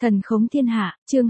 Thần khống thiên hạ, chương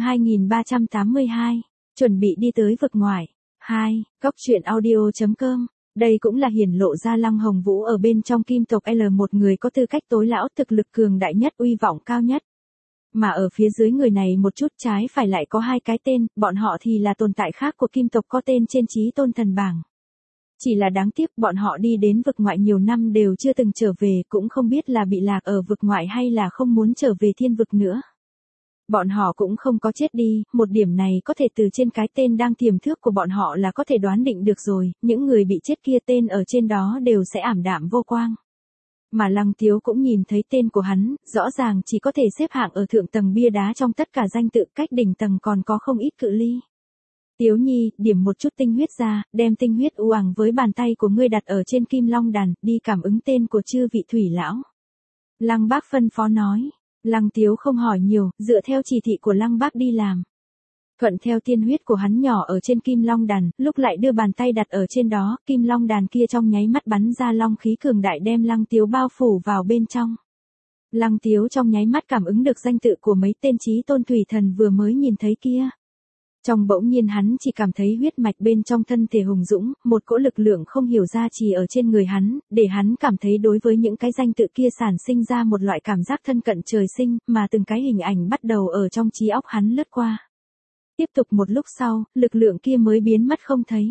2382, chuẩn bị đi tới vực ngoại. 2. Góc truyện audio.com. Đây cũng là hiển lộ ra Lăng Hồng Vũ ở bên trong kim tộc L, một người có tư cách tối lão, thực lực cường đại nhất, uy vọng cao nhất. Mà ở phía dưới người này một chút trái phải lại có hai cái tên, bọn họ thì là tồn tại khác của kim tộc có tên trên chí tôn thần bảng. Chỉ là đáng tiếc bọn họ đi đến vực ngoại nhiều năm đều chưa từng trở về, cũng không biết là bị lạc ở vực ngoại hay là không muốn trở về thiên vực nữa. Bọn họ cũng không có chết đi, một điểm này có thể từ trên cái tên đang tiềm thức của bọn họ là có thể đoán định được rồi, những người bị chết kia tên ở trên đó đều sẽ ảm đạm vô quang. Mà Lăng Tiếu cũng nhìn thấy tên của hắn, rõ ràng chỉ có thể xếp hạng ở thượng tầng bia đá trong tất cả danh tự, cách đỉnh tầng còn có không ít cự ly. Tiếu Nhi, điểm một chút tinh huyết ra, đem tinh huyết u ằng với bàn tay của ngươi đặt ở trên kim long đàn, đi cảm ứng tên của chư vị thủy lão. Lăng Bác phân phó nói. Lăng Tiếu không hỏi nhiều, dựa theo chỉ thị của Lăng Bác đi làm. Thuận theo tiên huyết của hắn nhỏ ở trên kim long đàn, lúc lại đưa bàn tay đặt ở trên đó, kim long đàn kia trong nháy mắt bắn ra long khí cường đại đem Lăng Tiếu bao phủ vào bên trong. Lăng Tiếu trong nháy mắt cảm ứng được danh tự của mấy tên chí tôn thủy thần vừa mới nhìn thấy kia. Trong bỗng nhiên hắn chỉ cảm thấy huyết mạch bên trong thân thể hùng dũng, một cỗ lực lượng không hiểu ra chỉ ở trên người hắn, để hắn cảm thấy đối với những cái danh tự kia sản sinh ra một loại cảm giác thân cận trời sinh, mà từng cái hình ảnh bắt đầu ở trong trí óc hắn lướt qua. Tiếp tục một lúc sau, lực lượng kia mới biến mất không thấy.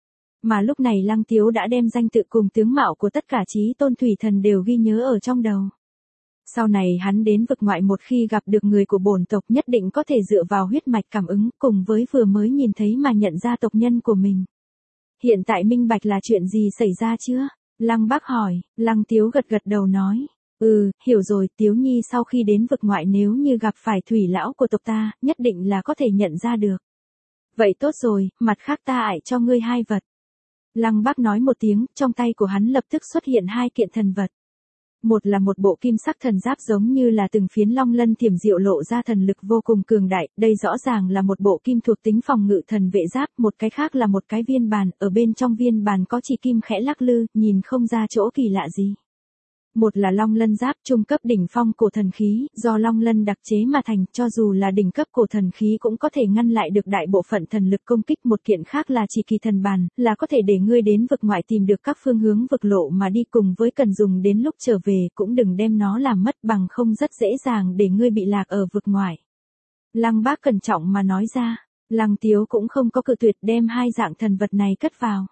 Mà lúc này Lăng Tiếu đã đem danh tự cùng tướng mạo của tất cả chí tôn thủy thần đều ghi nhớ ở trong đầu. Sau này hắn đến vực ngoại một khi gặp được người của bổn tộc nhất định có thể dựa vào huyết mạch cảm ứng cùng với vừa mới nhìn thấy mà nhận ra tộc nhân của mình. Hiện tại minh bạch là chuyện gì xảy ra chưa? Lăng Bác hỏi, Lăng Tiếu gật gật đầu nói. Hiểu rồi, Tiếu Nhi sau khi đến vực ngoại nếu như gặp phải thủy lão của tộc ta, nhất định là có thể nhận ra được. Vậy tốt rồi, mặt khác ta ải cho ngươi hai vật. Lăng Bác nói một tiếng, trong tay của hắn lập tức xuất hiện hai kiện thần vật. Một là một bộ kim sắc thần giáp giống như là từng phiến long lân thiểm diệu lộ ra thần lực vô cùng cường đại, đây rõ ràng là một bộ kim thuộc tính phòng ngự thần vệ giáp, một cái khác là một cái viên bàn, ở bên trong viên bàn có chỉ kim khẽ lắc lư, nhìn không ra chỗ kỳ lạ gì. Một là long lân giáp trung cấp đỉnh phong cổ thần khí, do long lân đặc chế mà thành, cho dù là đỉnh cấp cổ thần khí cũng có thể ngăn lại được đại bộ phận thần lực công kích. Một kiện khác là chỉ kỳ thần bàn, là có thể để ngươi đến vực ngoại tìm được các phương hướng vực lộ mà đi, cùng với cần dùng đến lúc trở về cũng đừng đem nó làm mất, bằng không rất dễ dàng để ngươi bị lạc ở vực ngoại. Lăng Bác cẩn trọng mà nói ra. Lăng Tiếu cũng không có cự tuyệt, đem hai dạng thần vật này cất vào.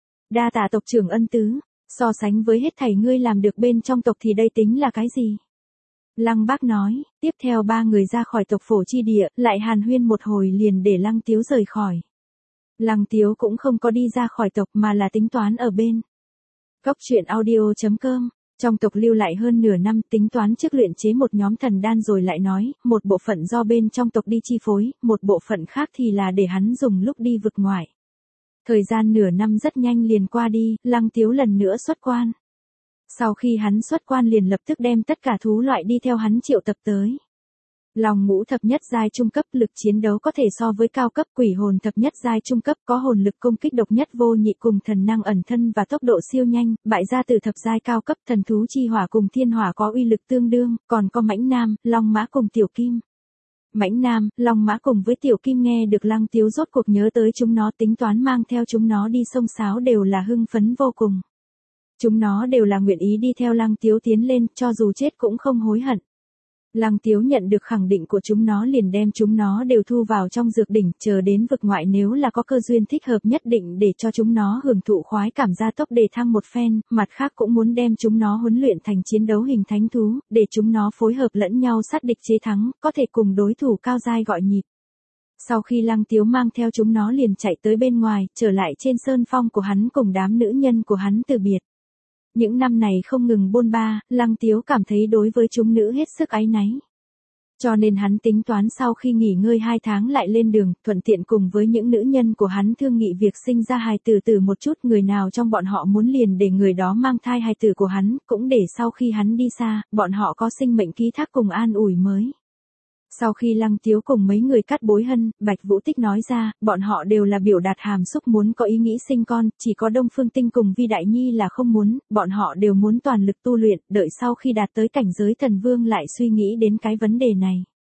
Đa tạ tộc trưởng ân tứ. So sánh với hết thảy ngươi làm được bên trong tộc thì đây tính là cái gì? Lăng Bác nói, tiếp theo ba người ra khỏi tộc phổ chi địa, lại hàn huyên một hồi liền để Lăng Tiếu rời khỏi. Lăng Tiếu cũng không có đi ra khỏi tộc mà là tính toán ở bên. Góc truyện audio.com. Trong tộc lưu lại hơn nửa năm, tính toán trước luyện chế một nhóm thần đan rồi lại nói, một bộ phận do bên trong tộc đi chi phối, một bộ phận khác thì là để hắn dùng lúc đi vực ngoại. Thời gian nửa năm rất nhanh liền qua đi, Lăng Tiếu lần nữa xuất quan. Sau khi hắn xuất quan liền lập tức đem tất cả thú loại đi theo hắn triệu tập tới. Long ngũ thập nhất giai trung cấp, lực chiến đấu có thể so với cao cấp. Quỷ hồn thập nhất giai trung cấp, có hồn lực công kích độc nhất vô nhị cùng thần năng ẩn thân và tốc độ siêu nhanh. Bại gia tử thập giai cao cấp, thần thú chi hỏa cùng thiên hỏa có uy lực tương đương, còn có mãnh nam, long mã cùng tiểu kim. Mãnh nam, long mã cùng với tiểu kim nghe được Lăng Tiếu rốt cuộc nhớ tới chúng nó, tính toán mang theo chúng nó đi sông sáo đều là hưng phấn vô cùng. Chúng nó đều là nguyện ý đi theo Lăng Tiếu tiến lên, cho dù chết cũng không hối hận. Lăng Tiếu nhận được khẳng định của chúng nó liền đem chúng nó đều thu vào trong dược đỉnh, chờ đến vực ngoại nếu là có cơ duyên thích hợp nhất định để cho chúng nó hưởng thụ khoái cảm gia tốc đề thăng một phen, mặt khác cũng muốn đem chúng nó huấn luyện thành chiến đấu hình thánh thú, để chúng nó phối hợp lẫn nhau sát địch chế thắng, có thể cùng đối thủ cao giai gọi nhịp. Sau khi Lăng Tiếu mang theo chúng nó liền chạy tới bên ngoài, trở lại trên sơn phong của hắn cùng đám nữ nhân của hắn từ biệt. Những năm này không ngừng bôn ba, Lăng Tiếu cảm thấy đối với chúng nữ hết sức áy náy. Cho nên hắn tính toán sau khi nghỉ ngơi 2 tháng lại lên đường, thuận tiện cùng với những nữ nhân của hắn thương nghị việc sinh ra hài tử từ một chút, người nào trong bọn họ muốn liền để người đó mang thai hài tử của hắn, cũng để sau khi hắn đi xa, bọn họ có sinh mệnh ký thác cùng an ủi mới. Sau khi Lăng Tiếu cùng mấy người cắt bối hân, Bạch Vũ Tích nói ra, bọn họ đều là biểu đạt hàm xúc muốn có ý nghĩ sinh con, chỉ có Đông Phương Tinh cùng Vi Đại Nhi là không muốn, bọn họ đều muốn toàn lực tu luyện, đợi sau khi đạt tới cảnh giới thần vương lại suy nghĩ đến cái vấn đề này.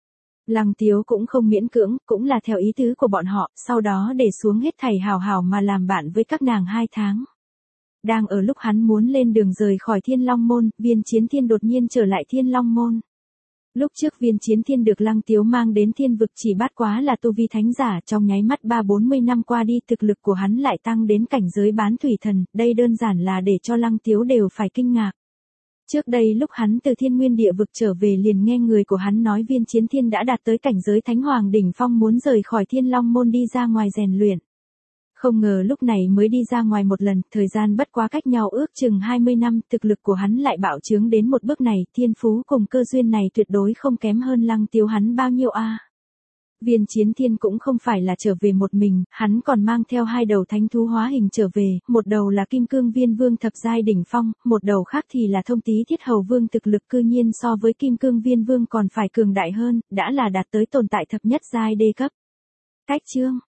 Lăng Tiếu cũng không miễn cưỡng, cũng là theo ý tứ của bọn họ, sau đó để xuống hết thảy hảo hảo mà làm bạn với các nàng 2 tháng. Đang ở lúc hắn muốn lên đường rời khỏi Thiên Long Môn, Viên Chiến Thiên đột nhiên trở lại Thiên Long Môn. Lúc trước Viên Chiến Thiên được Lăng Tiếu mang đến thiên vực chỉ bát quá là tu vi thánh giả, trong nháy mắt 30-40 năm qua đi thực lực của hắn lại tăng đến cảnh giới bán thủy thần, đây đơn giản là để cho Lăng Tiếu đều phải kinh ngạc. Trước đây lúc hắn từ Thiên Nguyên địa vực trở về liền nghe người của hắn nói Viên Chiến Thiên đã đạt tới cảnh giới Thánh Hoàng đỉnh phong muốn rời khỏi Thiên Long Môn đi ra ngoài rèn luyện. Không ngờ lúc này mới đi ra ngoài một lần, thời gian bất quá cách nhau ước chừng 20 năm, thực lực của hắn lại bạo trướng đến một bước này, thiên phú cùng cơ duyên này tuyệt đối không kém hơn Lăng Tiếu hắn bao nhiêu a. Viên Chiến Thiên cũng không phải là trở về một mình, hắn còn mang theo 2 đầu thánh thú hóa hình trở về, một đầu là Kim Cương Viên Vương thập giai đỉnh phong, một đầu khác thì là Thông Tý Thiết Hầu Vương, thực lực cư nhiên so với Kim Cương Viên Vương còn phải cường đại hơn, đã là đạt tới tồn tại thập nhất giai đê cấp. Cách chương